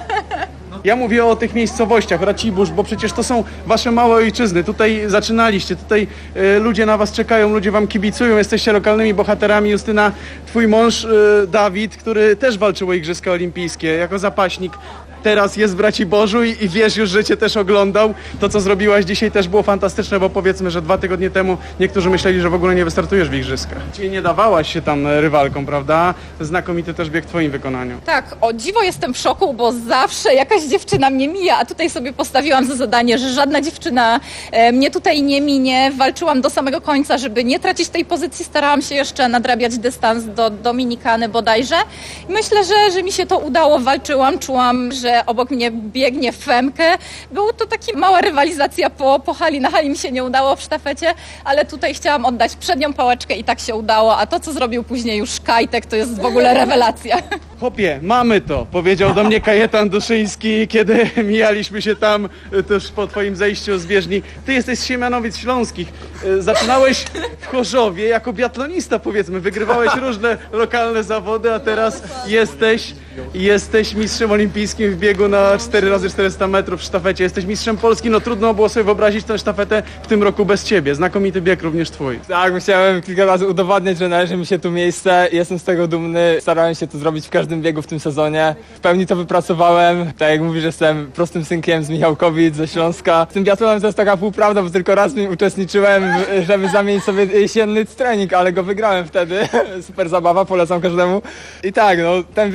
Ja mówię o tych miejscowościach, Racibórz, bo przecież to są wasze małe ojczyzny. Tutaj zaczynaliście, tutaj y, ludzie na was czekają, ludzie wam kibicują, jesteście lokalnymi bohaterami. Justyna, twój mąż y, Dawid, który też walczył o Igrzyska Olimpijskie jako zapaśnik, teraz jest w Raciborzu i, i wiesz już, że cię też oglądał. To, co zrobiłaś dzisiaj, też było fantastyczne, bo powiedzmy, że dwa tygodnie temu niektórzy myśleli, że w ogóle nie wystartujesz w Igrzyskach. Czyli nie dawałaś się tam rywalkom, prawda? Znakomity też bieg w twoim wykonaniu. Tak, o dziwo jestem w szoku, bo zawsze jakaś dziewczyna mnie mija, a tutaj sobie postawiłam za zadanie, że żadna dziewczyna e, mnie tutaj nie minie. Walczyłam do samego końca, żeby nie tracić tej pozycji. Starałam się jeszcze nadrabiać dystans do Dominikany bodajże. I myślę, że, że mi się to udało. Walczyłam, czułam, że obok mnie biegnie Femke. Było to taka mała rywalizacja po, po hali. Na hali mi się nie udało w sztafecie, ale tutaj chciałam oddać przednią pałeczkę i tak się udało. A to, co zrobił później już Kajtek, to jest w ogóle rewelacja. Chłopie, mamy to, powiedział do mnie Kajetan Duszyński, kiedy mijaliśmy się tam też po twoim zejściu z bieżni. Ty jesteś z Siemianowic Śląskich. Zaczynałeś w Chorzowie jako biatlonista, powiedzmy. Wygrywałeś różne lokalne zawody, a teraz jesteś, jesteś mistrzem olimpijskim w biegu na cztery razy czterysta metrów w sztafecie. Jesteś mistrzem Polski. No trudno było sobie wyobrazić tę sztafetę w tym roku bez ciebie. Znakomity bieg również twój. Tak, musiałem kilka razy udowadniać, że należy mi się tu miejsce. Jestem z tego dumny. Starałem się to zrobić w każdym biegu w tym sezonie. W pełni to wypracowałem. Tak jak mówisz, jestem prostym synkiem z Michałkowic, ze Śląska. Z tym biatlonem to jest taka półprawda, bo tylko raz w nim uczestniczyłem, żeby zamienić sobie jesienny trening, ale go wygrałem wtedy. Super zabawa, polecam każdemu. I tak, no ten bieg to jest dla mnie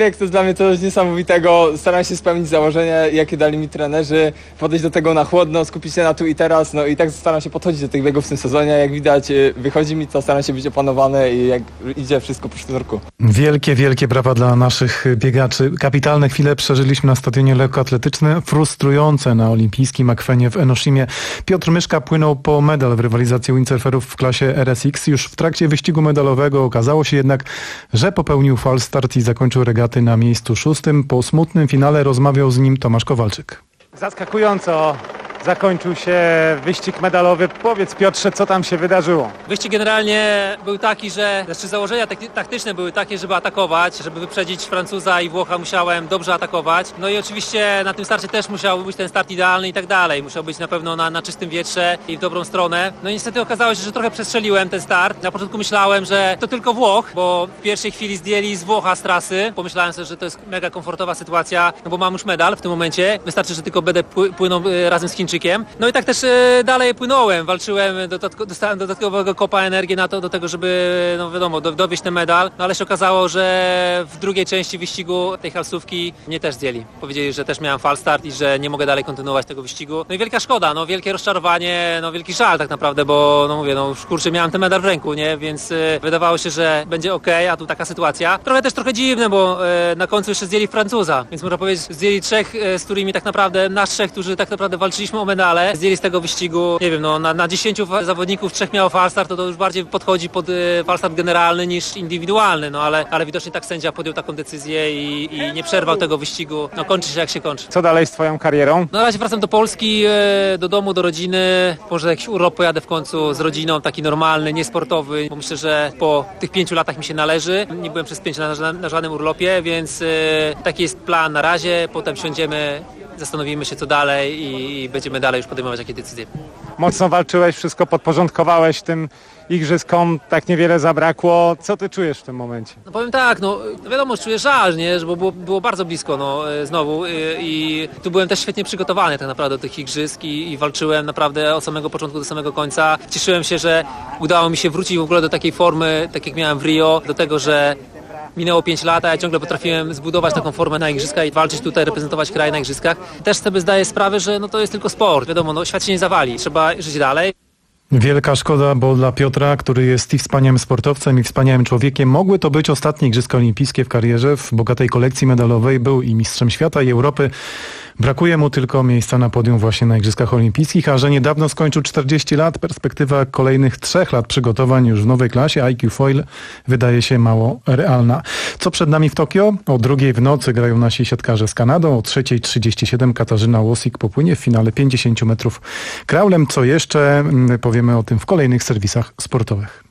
mnie to coś niesamowitego. Staram się spełnić założenia, jakie dali mi trenerzy, podejść do tego na chłodno, skupić się na tu i teraz, no i tak staram się podchodzić do tych biegów w tym sezonie. Jak widać, wychodzi mi to, staram się być opanowany i jak idzie wszystko po sznurku. Wielkie, wielkie brawa dla naszych biegaczy. Kapitalne chwile przeżyliśmy na stadionie lekkoatletycznym, frustrujące na olimpijskim akwenie w Enoshimie. Piotr Myszka płynął po medal w rywalizacji windsurferów w klasie R S X. Już w trakcie wyścigu medalowego okazało się jednak, że popełnił falstart i zakończył regaty na miejscu szóstym. Po smutnym finale rozmawiał z nim Tomasz Kowalczyk. Zaskakująco zakończył się wyścig medalowy. Powiedz, Piotrze, co tam się wydarzyło? Wyścig generalnie był taki, że znaczy założenia taktyczne były takie, żeby atakować, żeby wyprzedzić Francuza i Włocha musiałem dobrze atakować. No i oczywiście na tym starcie też musiał być ten start idealny i tak dalej. Musiał być na pewno na, na czystym wietrze i w dobrą stronę. No i niestety okazało się, że trochę przestrzeliłem ten start. Na początku myślałem, że to tylko Włoch, bo w pierwszej chwili zdjęli z Włocha z trasy. Pomyślałem sobie, że to jest mega komfortowa sytuacja, no bo mam już medal w tym momencie. Wystarczy, że tylko będę płynął razem z Chińczykiem. No i tak też e, dalej płynąłem, walczyłem, dodatko, dostałem dodatkowego kopa energii na to, do tego, żeby, no wiadomo, do, dowieść ten medal, no ale się okazało, że w drugiej części wyścigu tej halsówki mnie też zdjęli. Powiedzieli, że też miałem falstart i że nie mogę dalej kontynuować tego wyścigu. No i wielka szkoda, no wielkie rozczarowanie, no wielki żal tak naprawdę, bo no mówię, no już kurczę, miałem ten medal w ręku, nie, więc e, wydawało się, że będzie okej, a tu taka sytuacja. Trochę też trochę dziwne, bo e, na końcu jeszcze zdjęli Francuza, więc można powiedzieć, zdjęli trzech, e, z którymi tak naprawdę, nas trzech, którzy tak naprawdę walczyliśmy o medale, zdjęli z tego wyścigu, nie wiem, no na, na dziesięciu zawodników trzech miało falstart, to to już bardziej podchodzi pod y, falstart generalny niż indywidualny, no ale, ale widocznie tak sędzia podjął taką decyzję i, i nie przerwał tego wyścigu. No kończy się jak się kończy. Co dalej z twoją karierą? No na razie wracam do Polski, y, do domu, do rodziny, może jakiś urlop pojadę w końcu z rodziną, taki normalny, niesportowy, bo myślę, że po tych pięciu latach mi się należy. Nie byłem przez pięć lat na, na żadnym urlopie, więc y, taki jest plan na razie, potem siądziemy, zastanowimy się co dalej i będziemy dalej już podejmować jakie decyzje. Mocno walczyłeś, wszystko podporządkowałeś tym igryskom, tak niewiele zabrakło. Co ty czujesz w tym momencie? No powiem tak, no wiadomo, czuję żal, nie? Bo było, było bardzo blisko no, znowu i, i tu byłem też świetnie przygotowany tak naprawdę do tych igrzysk i, i walczyłem naprawdę od samego początku do samego końca. Cieszyłem się, że udało mi się wrócić w ogóle do takiej formy, tak jak miałem w Rio, do tego, że minęło pięć lat, a ja ciągle potrafiłem zbudować taką formę na igrzyskach i walczyć tutaj, reprezentować kraj na igrzyskach. Też sobie zdaję sprawę, że no to jest tylko sport. Wiadomo, no, świat się nie zawali. Trzeba żyć dalej. Wielka szkoda, bo dla Piotra, który jest i wspaniałym sportowcem, i wspaniałym człowiekiem, mogły to być ostatnie Igrzyska Olimpijskie w karierze. W bogatej kolekcji medalowej był i mistrzem świata, i Europy. Brakuje mu tylko miejsca na podium właśnie na Igrzyskach Olimpijskich, a że niedawno skończył czterdzieści lat, perspektywa kolejnych trzech lat przygotowań już w nowej klasie I Q Foil wydaje się mało realna. Co przed nami w Tokio? O drugiej w nocy grają nasi siatkarze z Kanadą, o trzeciej trzydzieści siedem Katarzyna Łosik popłynie w finale pięćdziesiąt metrów kraulem. Co jeszcze? Powiemy o tym w kolejnych serwisach sportowych.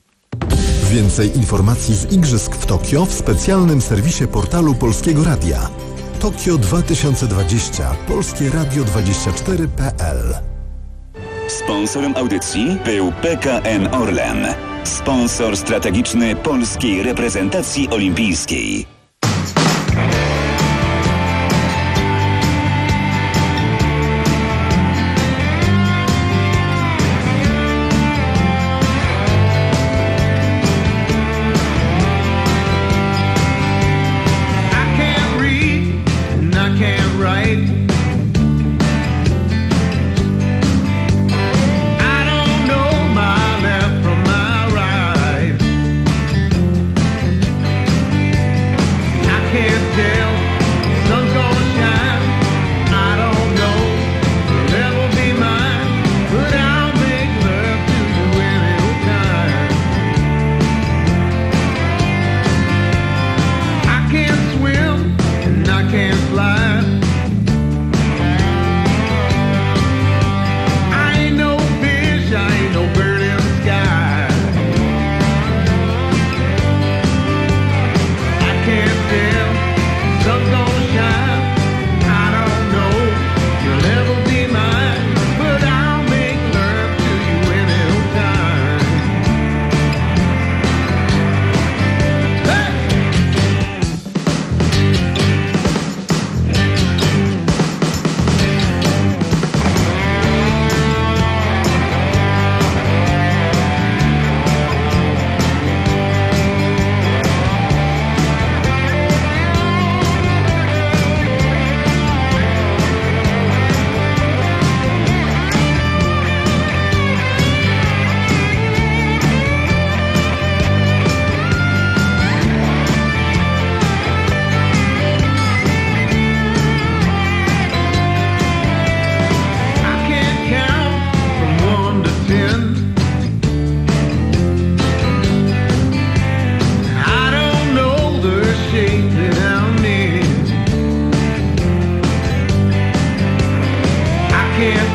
Więcej informacji z Igrzysk w Tokio w specjalnym serwisie portalu Polskiego Radia. Tokio dwa tysiące dwadzieścia. Polskie Radio dwadzieścia cztery kropka p l. Sponsorem audycji był P K N Orlen. Sponsor strategiczny polskiej reprezentacji olimpijskiej.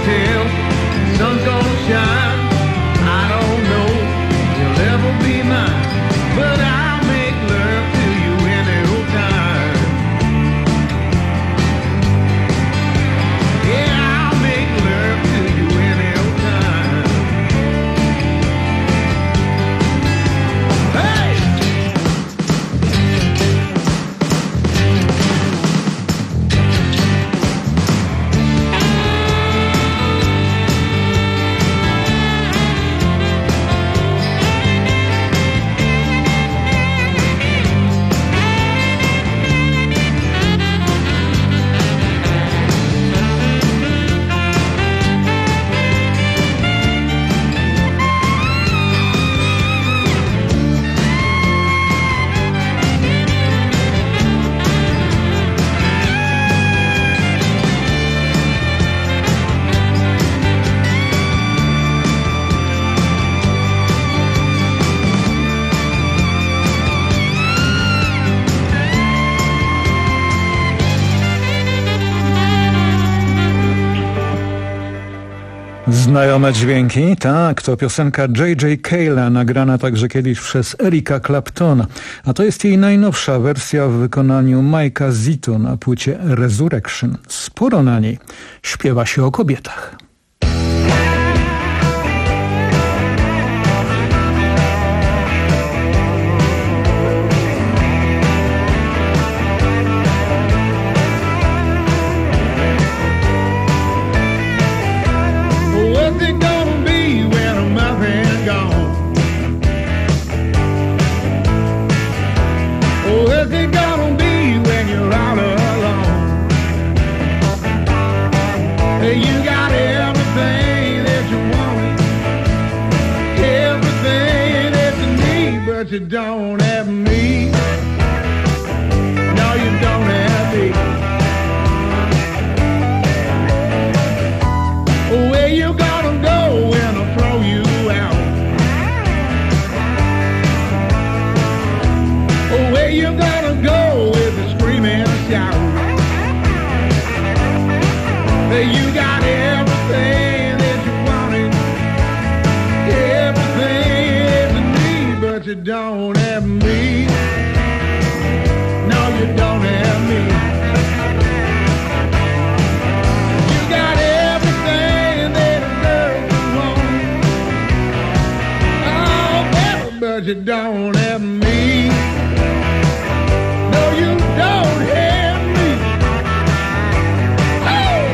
tell. The sun's gonna shine. I don't know if you'll ever be mine, but I'll make love to you any old time. Yeah, I'll make love to you any old time. Hey! Znajome dźwięki? Tak, to piosenka J J Cale'a, nagrana także kiedyś przez Erika Claptona. A to jest jej najnowsza wersja w wykonaniu Mike'a Zito na płycie Resurrection. Sporo na niej śpiewa się o kobietach. What's it gonna be when I'm up and gone? What's it gonna be when you're all alone? Hey, you got everything that you want, everything that you need, but you don't have me. No, you don't have me. Where you gonna go when I throw you out? Where you gonna go with the scream and shout? You got everything that you wanted, everything that you need, but you don't have me. No, you don't have me. You got everything that a girl could want. Oh, baby, but you don't have me. No, you don't have me. Oh!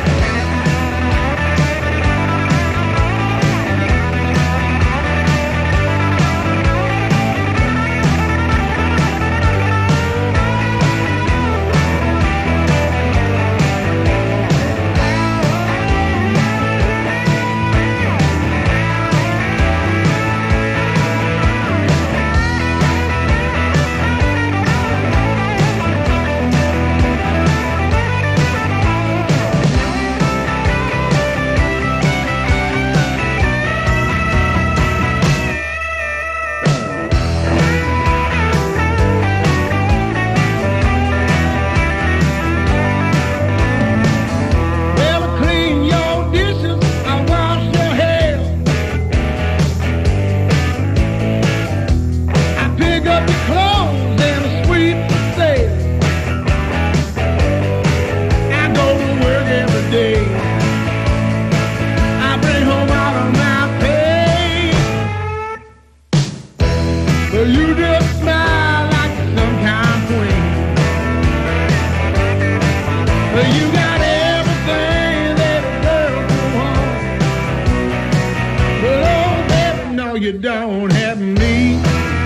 You don't have me.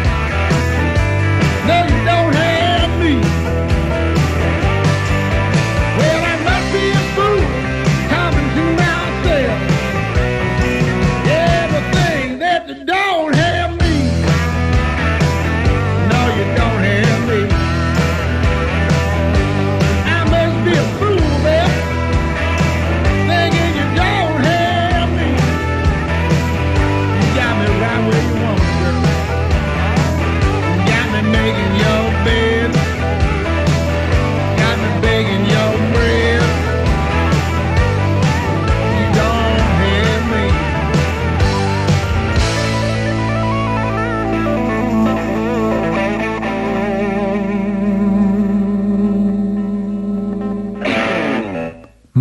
No, you don't have me. Well, I must be a fool talking to myself. Everything that you don't have me. No, you don't have me. I must be a fool, man, thinking you don't have me. You got me right where you want me, girl.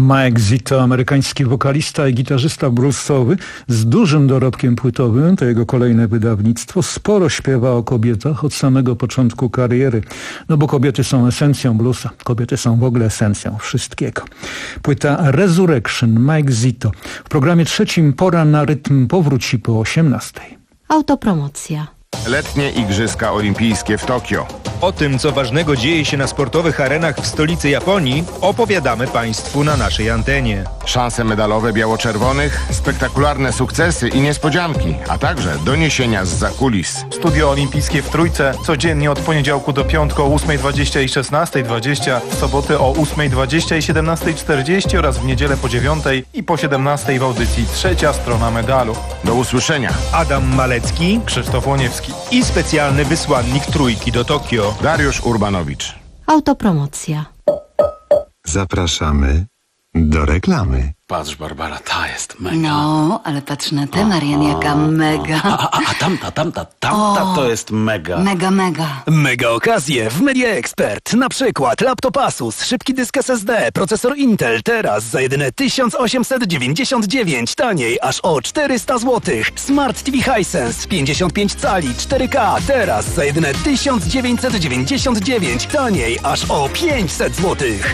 Mike Zito, amerykański wokalista i gitarzysta bluesowy z dużym dorobkiem płytowym, to jego kolejne wydawnictwo, sporo śpiewa o kobietach od samego początku kariery. No bo kobiety są esencją bluesa, kobiety są w ogóle esencją wszystkiego. Płyta Resurrection, Mike Zito. W programie trzecim Pora na rytm powróci po osiemnastej. Autopromocja. Letnie Igrzyska Olimpijskie w Tokio. O tym, co ważnego dzieje się na sportowych arenach w stolicy Japonii, opowiadamy Państwu na naszej antenie. Szanse medalowe biało-czerwonych, spektakularne sukcesy i niespodzianki, a także doniesienia zza kulis. Studio Olimpijskie w Trójce codziennie od poniedziałku do piątku o ósmej dwadzieścia i szesnastej dwadzieścia, w soboty o ósmej dwadzieścia i siedemnastej czterdzieści oraz w niedzielę po dziewiątej i po siedemnastej w audycji Trzecia Strona Medalu. Do usłyszenia. Adam Malecki, Krzysztof Łoniewski i specjalny wysłannik Trójki do Tokio, Dariusz Urbanowicz. Autopromocja. Zapraszamy do reklamy. Patrz, Barbara, ta jest mega. No, ale patrz na tę, Marian, jaka mega. A, a, a tamta, tamta, tamta O, to jest mega. Mega, mega. Mega okazje w Media Expert. Na przykład laptop Asus, szybki dysk S S D, procesor Intel teraz za jedyne tysiąc osiemset dziewięćdziesiąt dziewięć, taniej aż o czterysta złotych. Smart T V Hisense pięćdziesiąt pięć cali cztery K teraz za jedyne tysiąc dziewięćset dziewięćdziesiąt dziewięć, taniej aż o pięćset złotych.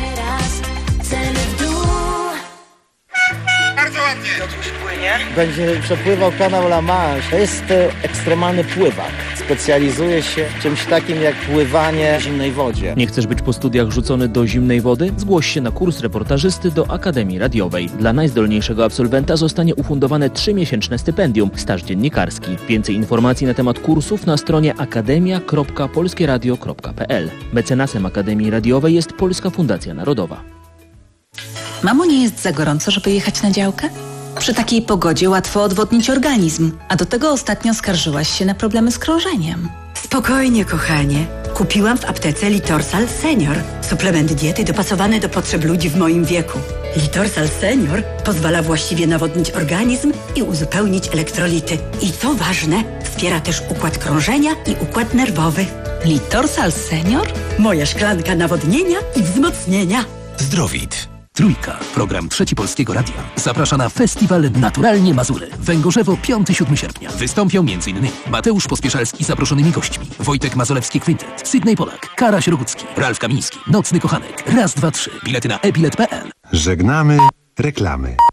Bardzo ładnie. Piotruś płynie. Będzie przepływał kanał La Manche. To jest e, ekstremalny pływak. Specjalizuje się w czymś takim jak pływanie w zimnej wodzie. Nie chcesz być po studiach rzucony do zimnej wody? Zgłoś się na kurs reportażysty do Akademii Radiowej. Dla najzdolniejszego absolwenta zostanie ufundowane trzymiesięczne stypendium, staż dziennikarski. Więcej informacji na temat kursów na stronie akademia kropka polskieradio kropka p l. Mecenasem Akademii Radiowej jest Polska Fundacja Narodowa. Mamo, nie jest za gorąco, żeby jechać na działkę? Przy takiej pogodzie łatwo odwodnić organizm, a do tego ostatnio skarżyłaś się na problemy z krążeniem. Spokojnie, kochanie. Kupiłam w aptece Litorsal Senior. Suplement diety dopasowany do potrzeb ludzi w moim wieku. Litorsal Senior pozwala właściwie nawodnić organizm i uzupełnić elektrolity. I co ważne, wspiera też układ krążenia i układ nerwowy. Litorsal Senior? Moja szklanka nawodnienia i wzmocnienia. Zdrowit. Trójka. Program Trzeci Polskiego Radia. Zaprasza na festiwal Naturalnie Mazury. Węgorzewo piątego do siódmego sierpnia. Wystąpią m.in. Mateusz Pospieszalski z zaproszonymi gośćmi. Wojtek Mazolewski Kwintet. Sydney Polak. Karaś Rogucki. Ralf Kamiński. Nocny Kochanek. Raz, dwa, trzy. Bilety na e bilet kropka p l. Żegnamy reklamy.